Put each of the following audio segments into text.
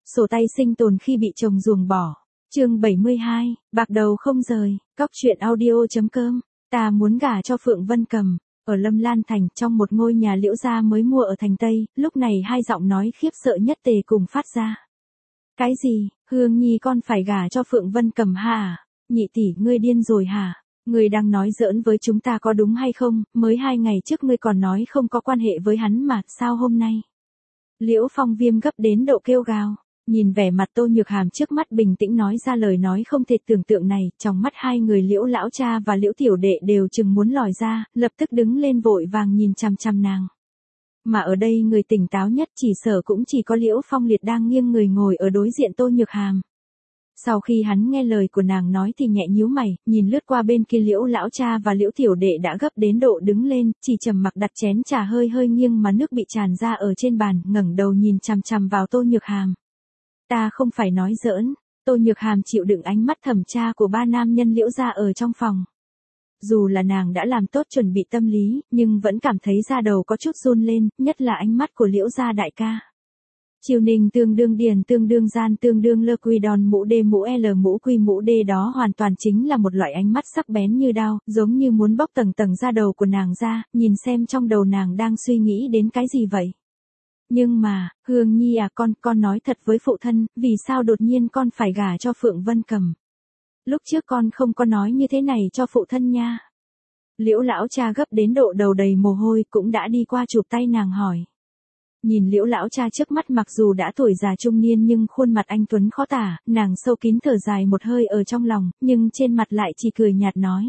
Sổ tay sinh tồn khi bị chồng ruồng bỏ. Chương 72, bạc đầu không rời, cóc truyện audio.com. Ta muốn gả cho Phượng Vân Cầm. Ở Lâm Lan Thành, trong một ngôi nhà Liễu gia mới mua ở thành Tây, lúc này hai giọng nói khiếp sợ nhất tề cùng phát ra. Cái gì, Hương Nhi con phải gả cho Phượng Vân Cầm hả? Nhị tỷ, ngươi điên rồi hả? Ngươi đang nói giỡn với chúng ta có đúng hay không? Mới 2 ngày trước ngươi còn nói không có quan hệ với hắn mà, sao hôm nay? Liễu Phong Viêm gấp đến độ kêu gào. Nhìn vẻ mặt Tô Nhược Hàm trước mắt bình tĩnh nói ra lời nói không thể tưởng tượng này, trong mắt hai người Liễu lão cha và Liễu tiểu đệ đều chừng muốn lòi ra, lập tức đứng lên vội vàng nhìn chằm chằm nàng. Mà ở đây người tỉnh táo nhất chỉ sợ cũng chỉ có Liễu Phong Liệt đang nghiêng người ngồi ở đối diện Tô Nhược Hàm. Sau khi hắn nghe lời của nàng nói thì nhẹ nhíu mày, nhìn lướt qua bên kia Liễu lão cha và Liễu tiểu đệ đã gấp đến độ đứng lên, chỉ trầm mặc đặt chén trà hơi hơi nghiêng mà nước bị tràn ra ở trên bàn, ngẩng đầu nhìn chằm chằm vào Tô Nhược Hàm. Ta không phải nói giỡn. Tô Nhược Hàm chịu đựng ánh mắt thẩm tra của ba nam nhân Liễu gia ở trong phòng. Dù là nàng đã làm tốt chuẩn bị tâm lý, nhưng vẫn cảm thấy da đầu có chút run lên, nhất là ánh mắt của Liễu gia đại ca. Triều Ninh tương đương điền tương đương gian tương đương lơ quy đòn mũ đê mũ l mũ quy mũ đê, đó hoàn toàn chính là một loại ánh mắt sắc bén như đao, giống như muốn bóc tầng tầng da đầu của nàng ra, nhìn xem trong đầu nàng đang suy nghĩ đến cái gì vậy. Nhưng mà, Hương Nhi à, con nói thật với phụ thân, vì sao đột nhiên con phải gả cho Phượng Vân Cầm? Lúc trước con không có nói như thế này cho phụ thân nha. Liễu lão cha gấp đến độ đầu đầy mồ hôi cũng đã đi qua chụp tay nàng hỏi. Nhìn Liễu lão cha trước mắt mặc dù đã tuổi già trung niên nhưng khuôn mặt anh tuấn khó tả, nàng sâu kín thở dài một hơi ở trong lòng, nhưng trên mặt lại chỉ cười nhạt nói.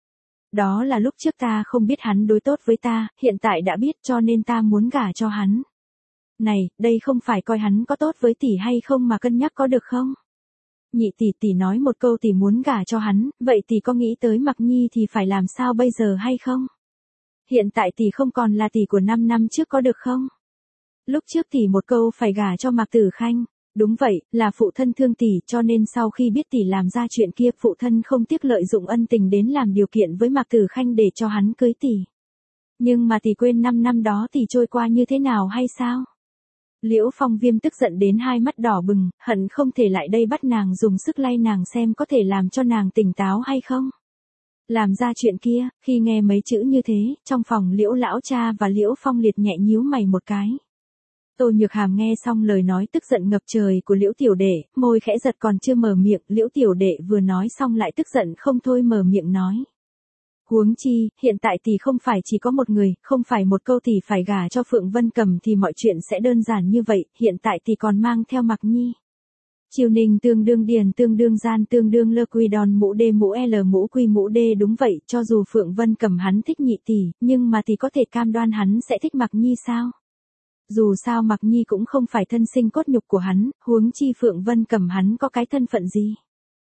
Đó là lúc trước ta không biết hắn đối tốt với ta, hiện tại đã biết cho nên ta muốn gả cho hắn. Này, đây không phải coi hắn có tốt với tỷ hay không mà cân nhắc có được không? Nhị tỷ nói một câu tỷ muốn gả cho hắn, vậy tỷ có nghĩ tới Mặc Nhi thì phải làm sao bây giờ hay không? Hiện tại tỷ không còn là tỷ của 5 năm trước có được không? Lúc trước tỷ một câu phải gả cho Mạc Tử Khanh. Đúng vậy, là phụ thân thương tỷ cho nên sau khi biết tỷ làm ra chuyện kia phụ thân không tiếc lợi dụng ân tình đến làm điều kiện với Mạc Tử Khanh để cho hắn cưới tỷ. Nhưng mà tỷ quên 5 năm đó tỷ trôi qua như thế nào hay sao? Liễu Phong Viêm tức giận đến hai mắt đỏ bừng, hận không thể lại đây bắt nàng dùng sức lay nàng xem có thể làm cho nàng tỉnh táo hay không. Làm ra chuyện kia, khi nghe mấy chữ như thế, trong phòng Liễu lão cha và Liễu Phong Liệt nhẹ nhíu mày một cái. Tô Nhược Hàm nghe xong lời nói tức giận ngập trời của Liễu tiểu đệ, môi khẽ giật còn chưa mở miệng, Liễu tiểu đệ vừa nói xong lại tức giận không thôi mở miệng nói. Huống chi, hiện tại tỷ không phải chỉ có một người, không phải một câu tỷ phải gả cho Phượng Vân Cầm thì mọi chuyện sẽ đơn giản như vậy, hiện tại tỷ còn mang theo Mặc Nhi. Triều Ninh tương đương điền tương đương gian tương đương lơ quy đòn mũ đê mũ l mũ quy mũ đê, đúng vậy, cho dù Phượng Vân Cầm hắn thích nhị tỷ, nhưng mà tỷ có thể cam đoan hắn sẽ thích Mặc Nhi sao? Dù sao Mặc Nhi cũng không phải thân sinh cốt nhục của hắn, huống chi Phượng Vân Cầm hắn có cái thân phận gì?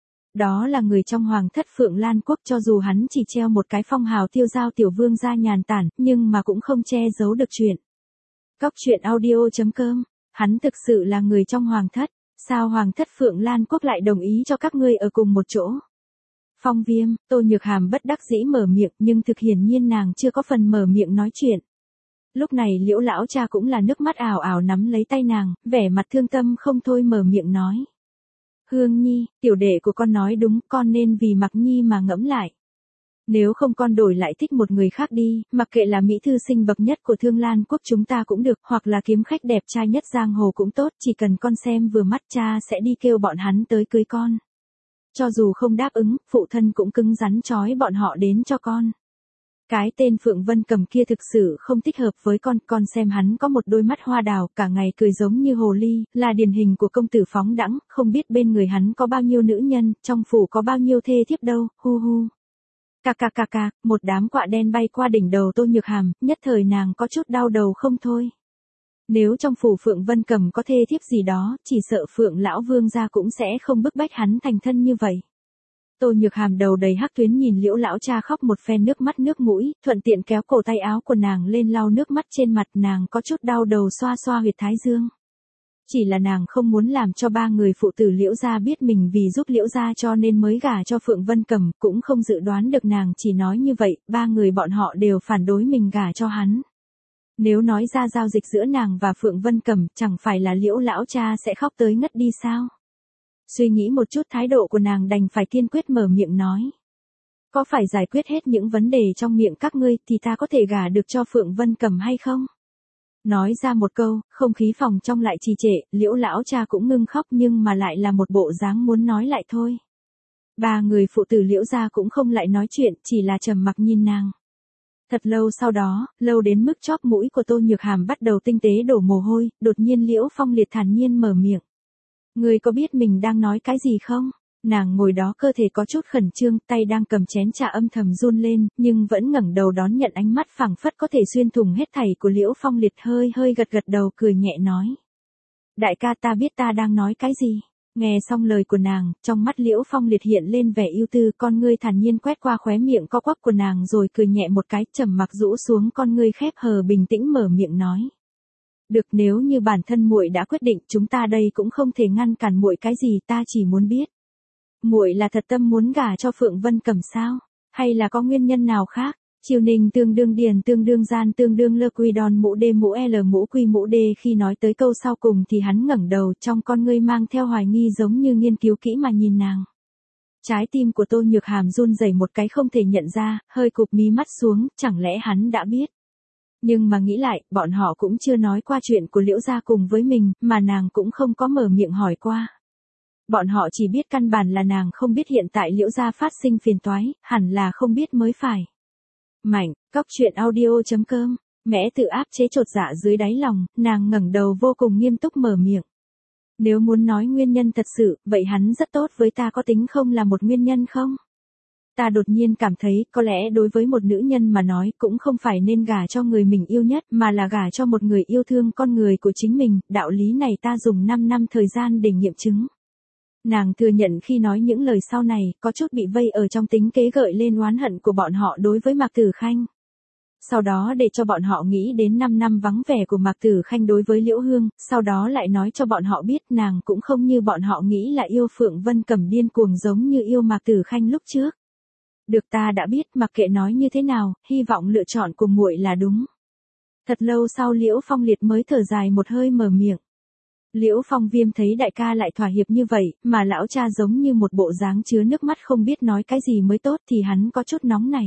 Đó là người trong hoàng thất Phượng Lan quốc, cho dù hắn chỉ treo một cái phong hào tiêu giao tiểu vương gia nhàn tản, nhưng mà cũng không che giấu được chuyện. Cóc truyện audio.com, hắn thực sự là người trong hoàng thất, sao hoàng thất Phượng Lan quốc lại đồng ý cho các ngươi ở cùng một chỗ? Phong Viêm, Tô Nhược Hàm bất đắc dĩ mở miệng nhưng thực hiển nhiên nàng chưa có phần mở miệng nói chuyện. Lúc này Liễu lão cha cũng là nước mắt ảo ảo nắm lấy tay nàng, vẻ mặt thương tâm không thôi mở miệng nói. Hương Nhi, tiểu đệ của con nói đúng, con nên vì Mặc Nhi mà ngẫm lại. Nếu không con đổi lại thích một người khác đi, mặc kệ là mỹ thư sinh bậc nhất của Thương Lan quốc chúng ta cũng được, hoặc là kiếm khách đẹp trai nhất giang hồ cũng tốt, chỉ cần con xem vừa mắt cha sẽ đi kêu bọn hắn tới cưới con. Cho dù không đáp ứng, phụ thân cũng cứng rắn trói bọn họ đến cho con. Cái tên Phượng Vân Cầm kia thực sự không thích hợp với con xem hắn có một đôi mắt hoa đào, cả ngày cười giống như hồ ly, là điển hình của công tử phóng đãng, không biết bên người hắn có bao nhiêu nữ nhân, trong phủ có bao nhiêu thê thiếp đâu, hu hu. Cà, một đám quạ đen bay qua đỉnh đầu Tô Nhược Hàm, nhất thời nàng có chút đau đầu không thôi. Nếu trong phủ Phượng Vân Cầm có thê thiếp gì đó, chỉ sợ Phượng lão vương gia cũng sẽ không bức bách hắn thành thân như vậy. Tô Nhược Hàm đầu đầy hắc tuyến nhìn Liễu lão cha khóc một phen nước mắt nước mũi, thuận tiện kéo cổ tay áo của nàng lên lau nước mắt trên mặt, nàng có chút đau đầu xoa xoa huyệt thái dương. Chỉ là nàng không muốn làm cho ba người phụ tử Liễu gia biết mình vì giúp Liễu gia cho nên mới gả cho Phượng Vân Cầm, cũng không dự đoán được nàng chỉ nói như vậy, ba người bọn họ đều phản đối mình gả cho hắn. Nếu nói ra giao dịch giữa nàng và Phượng Vân Cẩm, chẳng phải là Liễu lão cha sẽ khóc tới ngất đi sao? Suy nghĩ một chút thái độ của nàng đành phải kiên quyết mở miệng nói. Có phải giải quyết hết những vấn đề trong miệng các ngươi thì ta có thể gả được cho Phượng Vân Cẩm hay không? Nói ra một câu, không khí phòng trong lại trì trệ, Liễu lão cha cũng ngưng khóc nhưng mà lại là một bộ dáng muốn nói lại thôi. Ba người phụ tử Liễu gia cũng không lại nói chuyện, chỉ là trầm mặc nhìn nàng. Thật lâu sau đó, lâu đến mức chóp mũi của Tô Nhược Hàm bắt đầu tinh tế đổ mồ hôi, đột nhiên Liễu Phong Liệt thản nhiên mở miệng. Ngươi có biết mình đang nói cái gì không? Nàng ngồi đó cơ thể có chút khẩn trương, tay đang cầm chén trà âm thầm run lên, nhưng vẫn ngẩng đầu đón nhận ánh mắt phảng phất có thể xuyên thủng hết thảy của Liễu Phong Liệt, hơi hơi gật gật đầu cười nhẹ nói. Đại ca, ta biết ta đang nói cái gì. Nghe xong lời của nàng, trong mắt Liễu Phong Liệt hiện lên vẻ ưu tư, con ngươi thản nhiên quét qua khóe miệng co quắp của nàng rồi cười nhẹ một cái, trầm mặc rũ xuống con ngươi khép hờ, bình tĩnh mở miệng nói. Được, nếu như bản thân muội đã quyết định, chúng ta đây cũng không thể ngăn cản muội cái gì, ta chỉ muốn biết. Muội là thật tâm muốn gả cho Phượng Vân Cẩm sao? Hay là có nguyên nhân nào khác? Triều Ninh tương đương điền tương đương gian tương đương lơ quy đòn mũ đê mũ l mũ quy mũ đê, khi nói tới câu sau cùng thì hắn ngẩng đầu, trong con ngươi mang theo hoài nghi giống như nghiên cứu kỹ mà nhìn nàng. Trái tim của Tô Nhược Hàm run rẩy một cái không thể nhận ra, hơi cụp mí mắt xuống, chẳng lẽ hắn đã biết. Nhưng mà nghĩ lại, bọn họ cũng chưa nói qua chuyện của Liễu gia cùng với mình, mà nàng cũng không có mở miệng hỏi qua. Bọn họ chỉ biết căn bản là nàng không biết hiện tại Liễu gia phát sinh phiền toái, hẳn là không biết mới phải. Mảnh, cóc truyện audio.com, mẽ tự áp chế chột dạ dưới đáy lòng, nàng ngẩng đầu vô cùng nghiêm túc mở miệng. Nếu muốn nói nguyên nhân thật sự, vậy hắn rất tốt với ta có tính không là một nguyên nhân không? Ta đột nhiên cảm thấy, có lẽ đối với một nữ nhân mà nói cũng không phải nên gả cho người mình yêu nhất mà là gả cho một người yêu thương con người của chính mình, đạo lý này ta dùng 5 năm thời gian để nghiệm chứng. Nàng thừa nhận khi nói những lời sau này, có chút bị vây ở trong tính kế gợi lên oán hận của bọn họ đối với Mạc Tử Khanh. Sau đó để cho bọn họ nghĩ đến 5 năm vắng vẻ của Mạc Tử Khanh đối với Liễu Hương, sau đó lại nói cho bọn họ biết nàng cũng không như bọn họ nghĩ là yêu Phượng Vân Cẩm điên cuồng giống như yêu Mạc Tử Khanh lúc trước. Được, ta đã biết, mặc kệ nói như thế nào, hy vọng lựa chọn của muội là đúng. Thật lâu sau Liễu Phong Liệt mới thở dài một hơi mở miệng. Liễu Phong Viêm thấy đại ca lại thỏa hiệp như vậy, mà lão cha giống như một bộ dáng chứa nước mắt không biết nói cái gì mới tốt thì hắn có chút nóng này.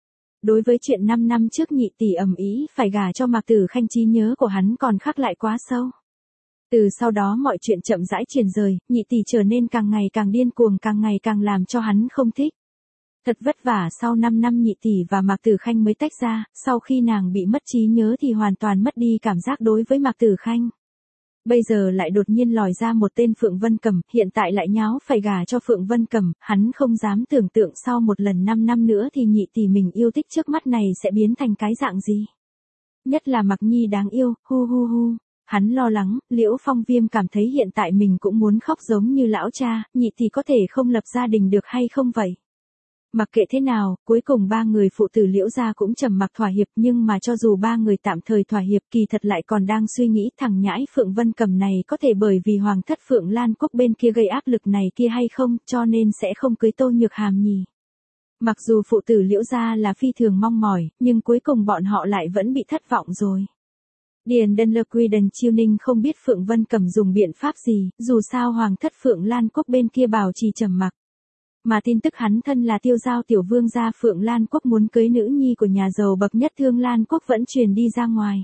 Đối với chuyện 5 năm trước nhị tỷ ầm ĩ phải gả cho Mạc Tử Khanh, trí nhớ của hắn còn khắc lại quá sâu. Từ sau đó mọi chuyện chậm rãi chuyển rời, nhị tỷ trở nên càng ngày càng điên cuồng, càng ngày càng làm cho hắn không thích. Thật vất vả sau 5 năm nhị tỷ và Mạc Tử Khanh mới tách ra, sau khi nàng bị mất trí nhớ thì hoàn toàn mất đi cảm giác đối với Mạc Tử Khanh. Bây giờ lại đột nhiên lòi ra một tên Phượng Vân Cẩm, hiện tại lại nháo phải gả cho Phượng Vân Cẩm, hắn không dám tưởng tượng sau một lần 5 năm nữa thì nhị tỷ mình yêu thích trước mắt này sẽ biến thành cái dạng gì. Nhất là Mạc Nhi đáng yêu, hu hu hu. Hắn lo lắng, Liễu Phong Viêm cảm thấy hiện tại mình cũng muốn khóc giống như lão cha, nhị tỷ có thể không lập gia đình được hay không vậy? Mặc kệ thế nào, cuối cùng ba người phụ tử Liễu gia cũng trầm mặc thỏa hiệp, nhưng mà cho dù ba người tạm thời thỏa hiệp kỳ thật lại còn đang suy nghĩ thằng nhãi Phượng Vân Cẩm này có thể bởi vì hoàng thất Phượng Lan Quốc bên kia gây áp lực này kia hay không, cho nên sẽ không cưới Tô Nhược Hàm nhỉ. Mặc dù phụ tử Liễu gia là phi thường mong mỏi, nhưng cuối cùng bọn họ lại vẫn bị thất vọng rồi. Điền Đơn Lơ Quy Đần Chiêu Ninh không biết Phượng Vân Cẩm dùng biện pháp gì, dù sao hoàng thất Phượng Lan Quốc bên kia bảo trì trầm mặc. Mà tin tức hắn thân là tiêu giao tiểu vương gia Phượng Lan Quốc muốn cưới nữ nhi của nhà giàu bậc nhất Thương Lan Quốc vẫn truyền đi ra ngoài.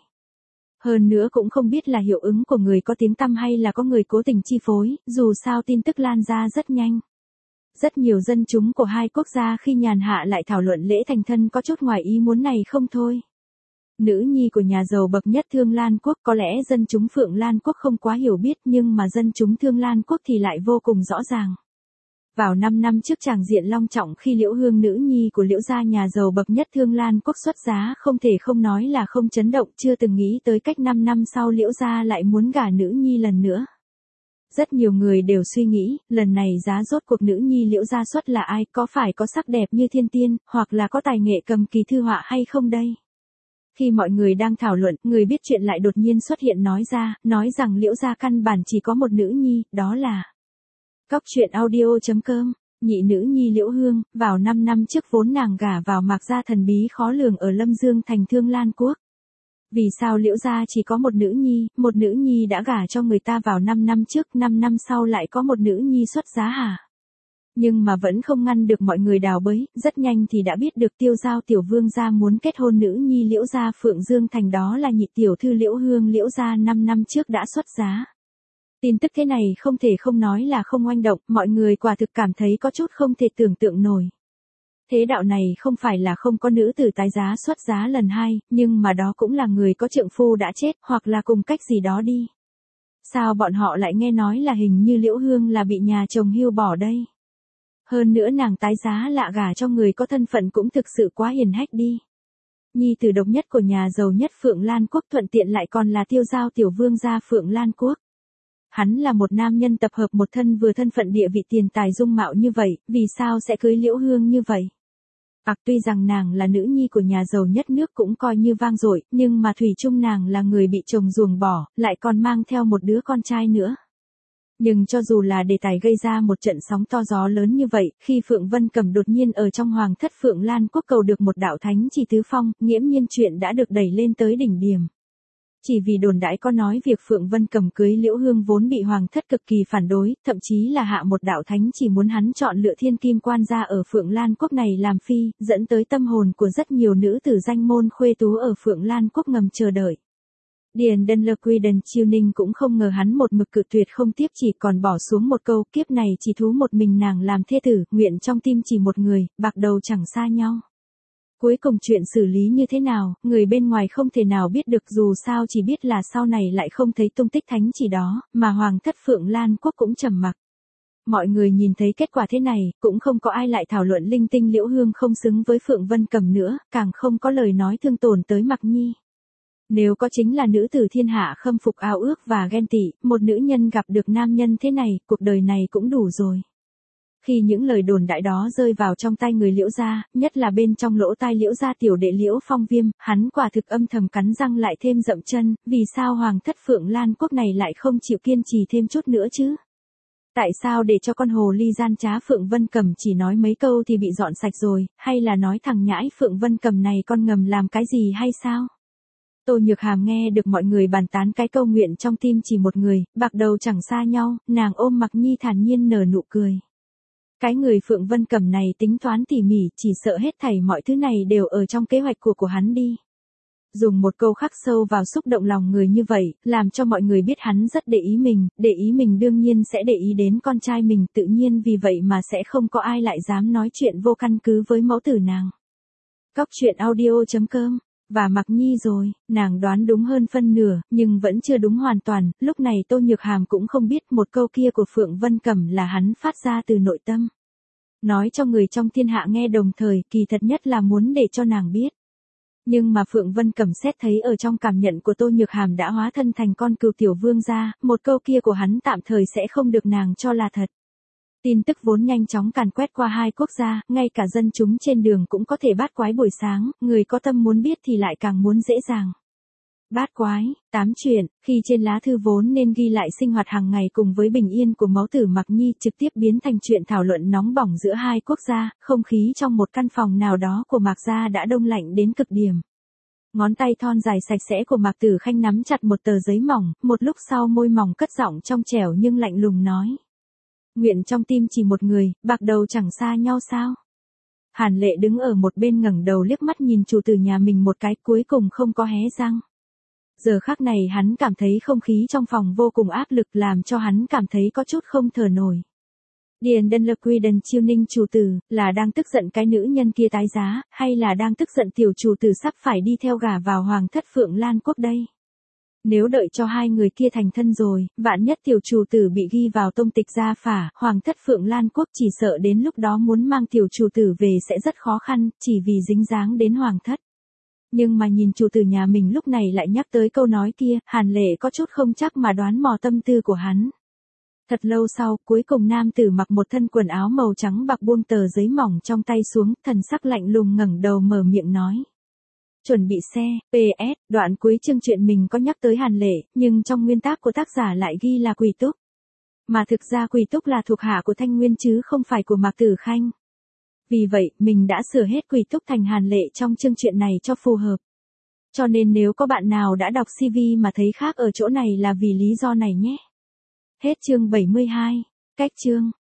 Hơn nữa cũng không biết là hiệu ứng của người có tiếng tăm hay là có người cố tình chi phối, dù sao tin tức lan ra rất nhanh. Rất nhiều dân chúng của hai quốc gia khi nhàn hạ lại thảo luận lễ thành thân có chút ngoài ý muốn này không thôi. Nữ nhi của nhà giàu bậc nhất Thương Lan Quốc, có lẽ dân chúng Phượng Lan Quốc không quá hiểu biết nhưng mà dân chúng Thương Lan Quốc thì lại vô cùng rõ ràng. Vào 5 năm trước tràng diện long trọng khi Liễu Hương nữ nhi của Liễu gia nhà giàu bậc nhất Thương Lan Quốc xuất giá, không thể không nói là không chấn động, chưa từng nghĩ tới cách 5 năm sau Liễu gia lại muốn gả nữ nhi lần nữa. Rất nhiều người đều suy nghĩ, lần này giá rốt cuộc nữ nhi Liễu gia xuất là ai, có phải có sắc đẹp như thiên tiên, hoặc là có tài nghệ cầm kỳ thư họa hay không đây? Khi mọi người đang thảo luận, người biết chuyện lại đột nhiên xuất hiện nói rằng Liễu gia căn bản chỉ có một nữ nhi, đó là cóc truyện audio.com, nhị nữ nhi Liễu Hương, vào 5 năm trước vốn nàng gả vào Mạc gia thần bí khó lường ở Lâm Dương thành Thương Lan Quốc. Vì sao Liễu gia chỉ có một nữ nhi đã gả cho người ta vào 5 năm trước, 5 năm sau lại có một nữ nhi xuất giá hả? Nhưng mà vẫn không ngăn được mọi người đào bới, rất nhanh thì đã biết được Tiêu Giao tiểu vương gia muốn kết hôn nữ nhi Liễu gia Phượng Dương Thành, đó là nhị tiểu thư Liễu Hương. Liễu gia 5 năm trước đã xuất giá. Tin tức thế này không thể không nói là không oanh động, mọi người quả thực cảm thấy có chút không thể tưởng tượng nổi. Thế đạo này không phải là không có nữ tử tái giá xuất giá lần hai, nhưng mà đó cũng là người có trượng phu đã chết, hoặc là cùng cách gì đó đi. Sao bọn họ lại nghe nói là hình như Liễu Hương là bị nhà chồng hưu bỏ đây? Hơn nữa nàng tái giá lạ gả cho người có thân phận cũng thực sự quá hiền hách đi. Nhi tử độc nhất của nhà giàu nhất Phượng Lan Quốc, thuận tiện lại còn là Tiêu Giao tiểu vương gia Phượng Lan Quốc. Hắn là một nam nhân tập hợp một thân vừa thân phận địa vị tiền tài dung mạo như vậy, vì sao sẽ cưới Liễu Hương như vậy? Tuy rằng nàng là nữ nhi của nhà giàu nhất nước cũng coi như vang dội, nhưng mà thủy chung nàng là người bị chồng ruồng bỏ, lại còn mang theo một đứa con trai nữa. Nhưng cho dù là đề tài gây ra một trận sóng to gió lớn như vậy, khi Phượng Vân Cẩm đột nhiên ở trong hoàng thất Phượng Lan Quốc cầu được một đạo thánh chỉ tứ phong, nghiễm nhiên chuyện đã được đẩy lên tới đỉnh điểm. Chỉ vì đồn đãi có nói việc Phượng Vân Cẩm cưới Liễu Hương vốn bị hoàng thất cực kỳ phản đối, thậm chí là hạ một đạo thánh chỉ muốn hắn chọn lựa thiên kim quan gia ở Phượng Lan Quốc này làm phi, dẫn tới tâm hồn của rất nhiều nữ tử danh môn khuê tú ở Phượng Lan Quốc ngầm chờ đợi. Điền Đơn Lơ Quy Đần Chiêu Ninh cũng không ngờ hắn một mực cự tuyệt không tiếp, chỉ còn bỏ xuống một câu, kiếp này chỉ thú một mình nàng làm thê tử, nguyện trong tim chỉ một người, bạc đầu chẳng xa nhau. Cuối cùng chuyện xử lý như thế nào, người bên ngoài không thể nào biết được, dù sao chỉ biết là sau này lại không thấy tung tích thánh chỉ đó, mà hoàng thất Phượng Lan Quốc cũng trầm mặc. Mọi người nhìn thấy kết quả thế này, cũng không có ai lại thảo luận linh tinh Liễu Hương không xứng với Phượng Vân Cẩm nữa, càng không có lời nói thương tổn tới Mặc Nhi. Nếu có chính là nữ tử thiên hạ khâm phục ao ước và ghen tị, một nữ nhân gặp được nam nhân thế này, cuộc đời này cũng đủ rồi. Khi những lời đồn đại đó rơi vào trong tay người Liễu gia, nhất là bên trong lỗ tai Liễu gia tiểu đệ Liễu Phong Viêm, hắn quả thực âm thầm cắn răng lại thêm dậm chân, vì sao hoàng thất Phượng Lan Quốc này lại không chịu kiên trì thêm chút nữa chứ? Tại sao để cho con hồ ly gian trá Phượng Vân Cẩm chỉ nói mấy câu thì bị dọn sạch rồi, hay là nói thằng nhãi Phượng Vân Cẩm này con ngầm làm cái gì hay sao? Tô Nhược Hàm nghe được mọi người bàn tán cái câu nguyện trong tim chỉ một người, bạc đầu chẳng xa nhau, nàng ôm Mặc Nhi thản nhiên nở nụ cười. Cái người Phượng Vân Cẩm này tính toán tỉ mỉ, chỉ sợ hết thảy mọi thứ này đều ở trong kế hoạch của hắn đi. Dùng một câu khắc sâu vào xúc động lòng người như vậy, làm cho mọi người biết hắn rất để ý mình đương nhiên sẽ để ý đến con trai mình, tự nhiên vì vậy mà sẽ không có ai lại dám nói chuyện vô căn cứ với mẫu tử nàng. Cóc truyện audio.com Và Mặc Nhi rồi, nàng đoán đúng hơn phân nửa, nhưng vẫn chưa đúng hoàn toàn, lúc này Tô Nhược Hàm cũng không biết một câu kia của Phượng Vân Cẩm là hắn phát ra từ nội tâm. Nói cho người trong thiên hạ nghe đồng thời, kỳ thật nhất là muốn để cho nàng biết. Nhưng mà Phượng Vân Cẩm xét thấy ở trong cảm nhận của Tô Nhược Hàm đã hóa thân thành con cừu tiểu vương gia, một câu kia của hắn tạm thời sẽ không được nàng cho là thật. Tin tức vốn nhanh chóng càn quét qua hai quốc gia, ngay cả dân chúng trên đường cũng có thể bát quái buổi sáng, người có tâm muốn biết thì lại càng muốn dễ dàng. Bát quái, 8 chuyện, khi trên lá thư vốn nên ghi lại sinh hoạt hàng ngày cùng với bình yên của mẫu tử Mặc Nhi trực tiếp biến thành chuyện thảo luận nóng bỏng giữa hai quốc gia, không khí trong một căn phòng nào đó của Mạc gia đã đông lạnh đến cực điểm. Ngón tay thon dài sạch sẽ của Mạc Tử Khanh nắm chặt một tờ giấy mỏng, một lúc sau môi mỏng cất giọng trong trẻo nhưng lạnh lùng nói. Nguyện trong tim chỉ một người, bạc đầu chẳng xa nhau sao? Hàn Lệ đứng ở một bên ngẩng đầu liếc mắt nhìn chủ tử nhà mình một cái, cuối cùng không có hé răng. Giờ khắc này hắn cảm thấy không khí trong phòng vô cùng áp lực, làm cho hắn cảm thấy có chút không thở nổi. Điền Đơn Lơ Quy Đần Chiêu Ninh chủ tử, là đang tức giận cái nữ nhân kia tái giá, hay là đang tức giận tiểu chủ tử sắp phải đi theo gả vào hoàng thất Phượng Lan Quốc đây? Nếu đợi cho hai người kia thành thân rồi, vạn nhất tiểu chủ tử bị ghi vào tông tịch gia phả, hoàng thất Phượng Lan Quốc chỉ sợ đến lúc đó muốn mang tiểu chủ tử về sẽ rất khó khăn, chỉ vì dính dáng đến hoàng thất. Nhưng mà nhìn chủ tử nhà mình lúc này lại nhắc tới câu nói kia, Hàn Lệ có chút không chắc mà đoán mò tâm tư của hắn. Thật lâu sau, cuối cùng nam tử mặc một thân quần áo màu trắng bạc buông tờ giấy mỏng trong tay xuống, thần sắc lạnh lùng ngẩng đầu mở miệng nói. Chuẩn bị xe, PS, đoạn cuối chương truyện mình có nhắc tới Hàn Lệ, nhưng trong nguyên tác của tác giả lại ghi là Quỳ Túc. Mà thực ra Quỳ Túc là thuộc hạ của Thanh Nguyên chứ không phải của Mạc Tử Khanh. Vì vậy, mình đã sửa hết Quỳ Túc thành Hàn Lệ trong chương truyện này cho phù hợp. Cho nên nếu có bạn nào đã đọc CV mà thấy khác ở chỗ này là vì lý do này nhé. Hết chương 72. Cách chương